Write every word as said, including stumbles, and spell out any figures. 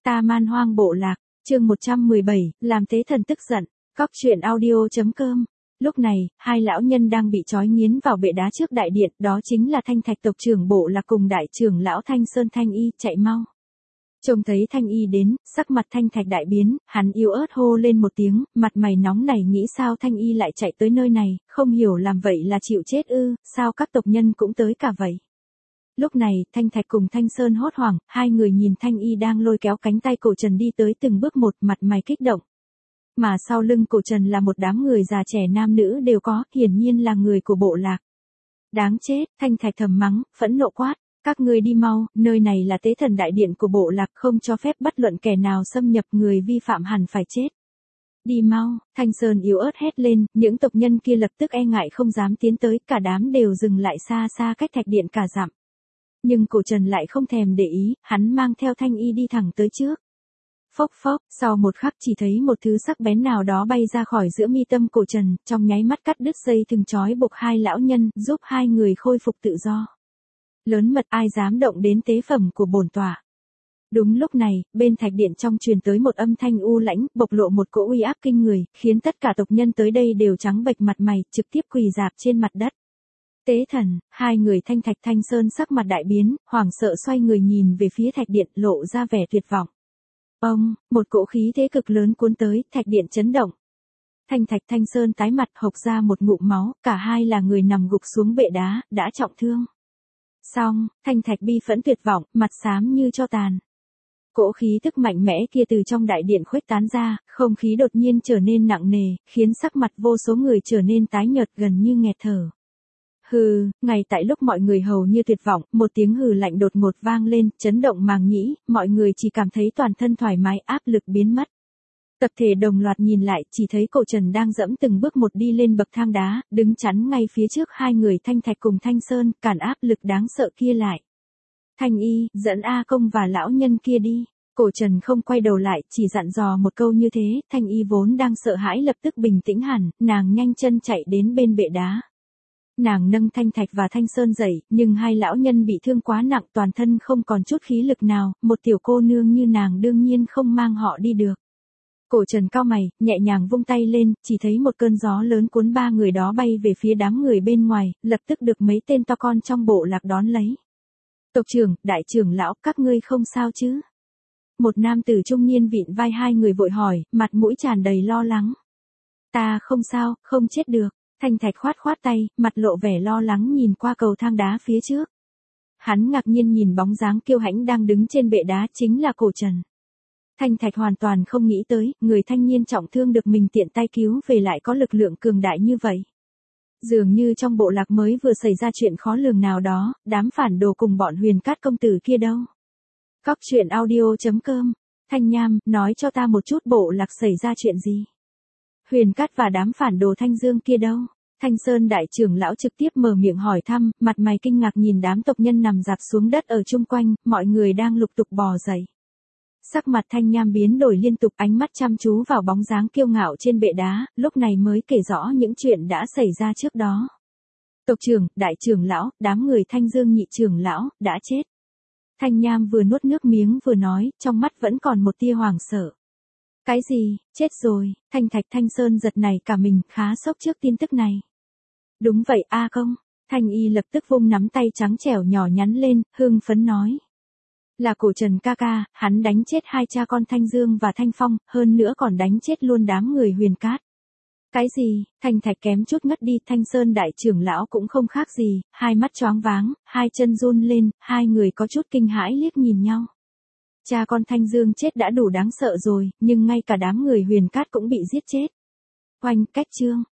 Ta man hoang bộ lạc, chương một trăm mười bảy, làm tế thần tức giận, cóc truyện audio.com. Lúc này, hai lão nhân đang bị trói nghiến vào bệ đá trước đại điện, đó chính là Thanh Thạch tộc trưởng bộ lạc cùng đại trưởng lão Thanh Sơn Thanh Y, chạy mau. Trông thấy Thanh Y đến, sắc mặt Thanh Thạch đại biến, hắn yếu ớt hô lên một tiếng, mặt mày nóng này nghĩ sao Thanh Y lại chạy tới nơi này, không hiểu làm vậy là chịu chết ư, sao các tộc nhân cũng tới cả vậy. Lúc này, Thanh Thạch cùng Thanh Sơn hốt hoảng, hai người nhìn Thanh Y đang lôi kéo cánh tay Cổ Trần đi tới từng bước một, mặt mày kích động. Mà sau lưng Cổ Trần là một đám người già trẻ nam nữ đều có, hiển nhiên là người của bộ lạc. Đáng chết, Thanh Thạch thầm mắng, phẫn nộ quát, các ngươi đi mau, nơi này là tế thần đại điện của bộ lạc, không cho phép bất luận kẻ nào xâm nhập, người vi phạm hẳn phải chết. Đi mau, Thanh Sơn yếu ớt hét lên, những tộc nhân kia lập tức e ngại không dám tiến tới, cả đám đều dừng lại xa xa cách thạch điện cả dặm. Nhưng Cổ Trần lại không thèm để ý, hắn mang theo Thanh Y đi thẳng tới trước. Phốc phốc, sau một khắc chỉ thấy một thứ sắc bén nào đó bay ra khỏi giữa mi tâm Cổ Trần, trong nháy mắt cắt đứt dây thừng trói buộc hai lão nhân, giúp hai người khôi phục tự do. Lớn mật, ai dám động đến tế phẩm của bổn tọa. Đúng lúc này, bên thạch điện trong truyền tới một âm thanh u lãnh, bộc lộ một cỗ uy áp kinh người, khiến tất cả tộc nhân tới đây đều trắng bệch mặt mày, trực tiếp quỳ rạp trên mặt đất. Tế thần, hai người Thanh Thạch Thanh Sơn sắc mặt đại biến, hoảng sợ xoay người nhìn về phía thạch điện, lộ ra vẻ tuyệt vọng. Ông, một cỗ khí thế cực lớn cuốn tới, thạch điện chấn động. Thanh Thạch Thanh Sơn tái mặt hộc ra một ngụm máu, cả hai là người nằm gục xuống bệ đá, đã trọng thương. Xong, Thanh Thạch bi phẫn tuyệt vọng, mặt xám như tro tàn. Cỗ khí tức mạnh mẽ kia từ trong đại điện khuếch tán ra, không khí đột nhiên trở nên nặng nề, khiến sắc mặt vô số người trở nên tái nhợt gần như nghẹt thở. Hừ, ngay tại lúc mọi người hầu như tuyệt vọng, một tiếng hừ lạnh đột ngột vang lên, chấn động màng nhĩ, mọi người chỉ cảm thấy toàn thân thoải mái, áp lực biến mất. Tập thể đồng loạt nhìn lại, chỉ thấy Cổ Trần đang dẫm từng bước một đi lên bậc thang đá, đứng chắn ngay phía trước hai người Thanh Thạch cùng Thanh Sơn, cản áp lực đáng sợ kia lại. Thanh Y, dẫn A Công và lão nhân kia đi. Cổ Trần không quay đầu lại, chỉ dặn dò một câu như thế, Thanh Y vốn đang sợ hãi lập tức bình tĩnh hẳn, nàng nhanh chân chạy đến bên bệ đá. Nàng nâng Thanh Thạch và Thanh Sơn dậy, nhưng hai lão nhân bị thương quá nặng, toàn thân không còn chút khí lực nào, một tiểu cô nương như nàng đương nhiên không mang họ đi được. Cổ Trần cau mày, nhẹ nhàng vung tay lên, chỉ thấy một cơn gió lớn cuốn ba người đó bay về phía đám người bên ngoài, lập tức được mấy tên to con trong bộ lạc đón lấy. Tộc trưởng, đại trưởng lão, các ngươi không sao chứ? Một nam tử trung niên vịn vai hai người vội hỏi, mặt mũi tràn đầy lo lắng. Ta không sao, không chết được. Thanh Thạch khoát khoát tay, mặt lộ vẻ lo lắng nhìn qua cầu thang đá phía trước. Hắn ngạc nhiên nhìn bóng dáng kiêu hãnh đang đứng trên bệ đá chính là Cổ Trần. Thanh Thạch hoàn toàn không nghĩ tới, người thanh niên trọng thương được mình tiện tay cứu về lại có lực lượng cường đại như vậy. Dường như trong bộ lạc mới vừa xảy ra chuyện khó lường nào đó, đám phản đồ cùng bọn Huyền Cát công tử kia đâu. Cóc truyện audio.com, Thanh Nham, nói cho ta một chút bộ lạc xảy ra chuyện gì. Huyền Cát và đám phản đồ Thanh Dương kia đâu? Thanh Sơn đại trưởng lão trực tiếp mở miệng hỏi thăm, mặt mày kinh ngạc nhìn đám tộc nhân nằm rạp xuống đất ở chung quanh, mọi người đang lục tục bò dậy. Sắc mặt Thanh Nham biến đổi liên tục, ánh mắt chăm chú vào bóng dáng kiêu ngạo trên bệ đá, lúc này mới kể rõ những chuyện đã xảy ra trước đó. Tộc trưởng, đại trưởng lão, đám người Thanh Dương nhị trưởng lão, đã chết. Thanh Nham vừa nuốt nước miếng vừa nói, trong mắt vẫn còn một tia hoảng sợ. Cái gì, chết rồi, Thanh Thạch Thanh Sơn giật nảy cả mình, khá sốc trước tin tức này. Đúng vậy A Công, Thanh Y lập tức vung nắm tay trắng trẻo nhỏ nhắn lên, hưng phấn nói. Là Cổ Trần ca ca, hắn đánh chết hai cha con Thanh Dương và Thanh Phong, hơn nữa còn đánh chết luôn đám người Huyền Cát. Cái gì, Thanh Thạch kém chút ngất đi, Thanh Sơn đại trưởng lão cũng không khác gì, hai mắt choáng váng, hai chân run lên, hai người có chút kinh hãi liếc nhìn nhau. Cha con Thanh Dương chết đã đủ đáng sợ rồi, nhưng ngay cả đám người Huyền Cát cũng bị giết chết. Oanh, cách chương,